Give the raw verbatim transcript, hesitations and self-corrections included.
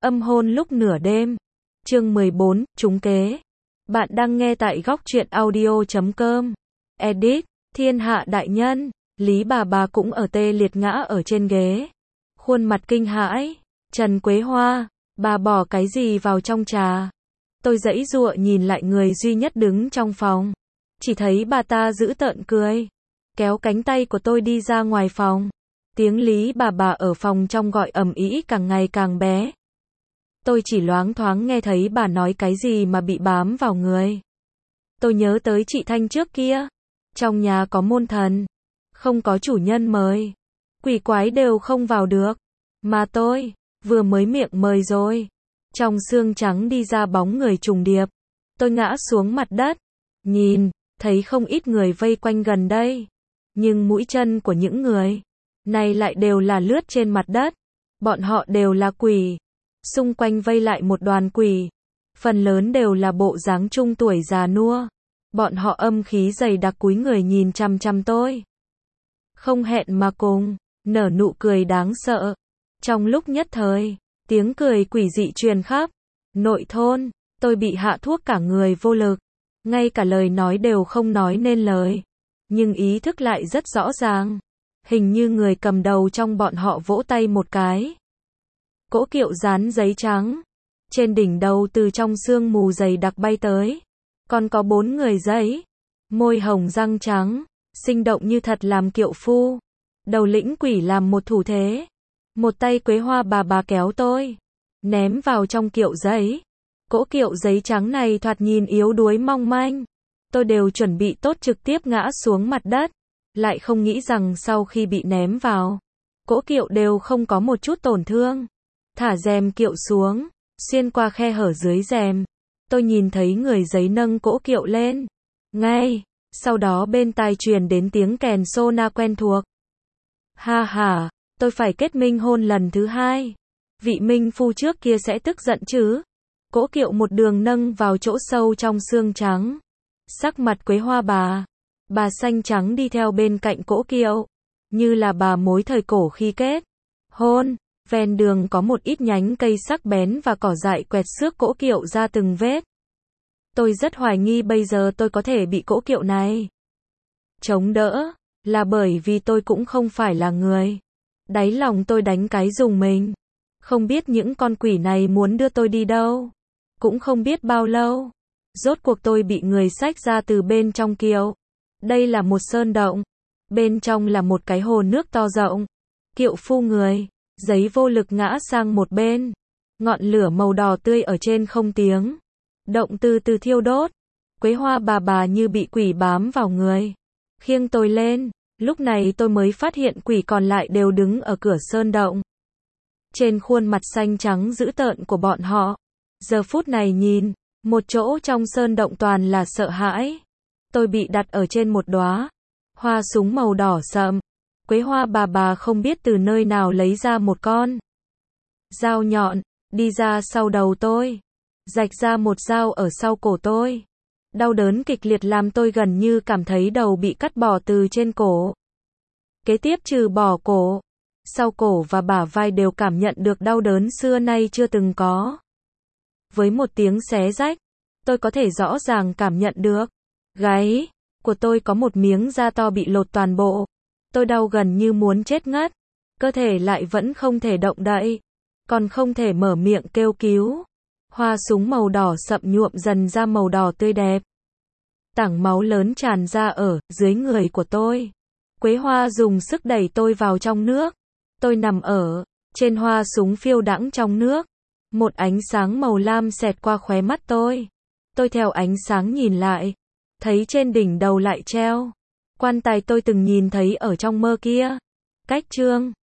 Âm hôn lúc nửa đêm. Chương mười bốn, trúng kế. Bạn đang nghe tại góc truyện audio chấm com. Edit, thiên hạ đại nhân. Lý bà bà cũng ở tê liệt ngã ở trên ghế. Khuôn mặt kinh hãi. Trần Quế Hoa, bà bỏ cái gì vào trong trà? Tôi giãy giụa nhìn lại người duy nhất đứng trong phòng. Chỉ thấy bà ta giễu tợn cười. Kéo cánh tay của tôi đi ra ngoài phòng. Tiếng Lý bà bà ở phòng trong gọi ầm ĩ càng ngày càng bé. Tôi chỉ loáng thoáng nghe thấy bà nói cái gì mà bị bám vào người. Tôi nhớ tới chị Thanh trước kia. Trong nhà có môn thần. Không có chủ nhân mời. Quỷ quái đều không vào được. Mà tôi, vừa mới miệng mời rồi. Trong xương trắng đi ra bóng người trùng điệp. Tôi ngã xuống mặt đất. Nhìn, thấy không ít người vây quanh gần đây. Nhưng mũi chân của những người này lại đều là lướt trên mặt đất. Bọn họ đều là quỷ. Xung quanh vây lại một đoàn quỷ. Phần lớn đều là bộ dáng trung tuổi già nua. Bọn họ âm khí dày đặc cúi người nhìn chằm chằm tôi. Không hẹn mà cùng, nở nụ cười đáng sợ. Trong lúc nhất thời, tiếng cười quỷ dị truyền khắp nội thôn. Tôi bị hạ thuốc cả người vô lực. Ngay cả lời nói đều không nói nên lời. Nhưng ý thức lại rất rõ ràng. Hình như người cầm đầu trong bọn họ vỗ tay một cái. Cỗ kiệu dán giấy trắng. Trên đỉnh đầu từ trong sương mù dày đặc bay tới. Còn có bốn người giấy. Môi hồng răng trắng. Sinh động như thật làm kiệu phu. Đầu lĩnh quỷ làm một thủ thế. Một tay Quế Hoa bà bà kéo tôi. Ném vào trong kiệu giấy. Cỗ kiệu giấy trắng này thoạt nhìn yếu đuối mong manh. Tôi đều chuẩn bị tốt trực tiếp ngã xuống mặt đất. Lại không nghĩ rằng sau khi bị ném vào, cỗ kiệu đều không có một chút tổn thương. Thả rèm kiệu xuống, xuyên qua khe hở dưới rèm. Tôi nhìn thấy người giấy nâng cỗ kiệu lên. Ngay sau đó bên tai truyền đến tiếng kèn sona quen thuộc. Ha ha, tôi phải kết minh hôn lần thứ hai. Vị minh phu trước kia sẽ tức giận chứ. Cỗ kiệu một đường nâng vào chỗ sâu trong xương trắng. Sắc mặt Quế Hoa bà, bà xanh trắng đi theo bên cạnh cỗ kiệu. Như là bà mối thời cổ khi kết hôn. Ven đường có một ít nhánh cây sắc bén và cỏ dại quẹt xước cỗ kiệu ra từng vết. Tôi rất hoài nghi bây giờ tôi có thể bị cỗ kiệu này chống đỡ. Là bởi vì tôi cũng không phải là người. Đáy lòng tôi đánh cái rùng mình. Không biết những con quỷ này muốn đưa tôi đi đâu. Cũng không biết bao lâu. Rốt cuộc tôi bị người xách ra từ bên trong kiệu. Đây là một sơn động. Bên trong là một cái hồ nước to rộng. Kiệu phu người, giấy vô lực ngã sang một bên. Ngọn lửa màu đỏ tươi ở trên không tiếng động từ từ thiêu đốt. Quế Hoa bà bà như bị quỷ bám vào người. Khiêng tôi lên. Lúc này tôi mới phát hiện quỷ còn lại đều đứng ở cửa sơn động. Trên khuôn mặt xanh trắng dữ tợn của bọn họ. Giờ phút này nhìn, một chỗ trong sơn động toàn là sợ hãi. Tôi bị đặt ở trên một đóa hoa súng màu đỏ sậm. Quế Hoa bà bà không biết từ nơi nào lấy ra một con dao nhọn, đi ra sau đầu tôi. Rạch ra một dao ở sau cổ tôi. Đau đớn kịch liệt làm tôi gần như cảm thấy đầu bị cắt bỏ từ trên cổ. Kế tiếp trừ bỏ cổ, sau cổ và bả vai đều cảm nhận được đau đớn xưa nay chưa từng có. Với một tiếng xé rách, tôi có thể rõ ràng cảm nhận được. Gáy của tôi có một miếng da to bị lột toàn bộ. Tôi đau gần như muốn chết ngất. Cơ thể lại vẫn không thể động đậy. Còn không thể mở miệng kêu cứu. Hoa súng màu đỏ sậm nhuộm dần ra màu đỏ tươi đẹp. Tảng máu lớn tràn ra ở dưới người của tôi. Quế Hoa dùng sức đẩy tôi vào trong nước. Tôi nằm ở trên hoa súng phiêu đãng trong nước. Một ánh sáng màu lam xẹt qua khóe mắt tôi. Tôi theo ánh sáng nhìn lại. Thấy trên đỉnh đầu lại treo quan tài tôi từng nhìn thấy ở trong mơ kia. Cách chương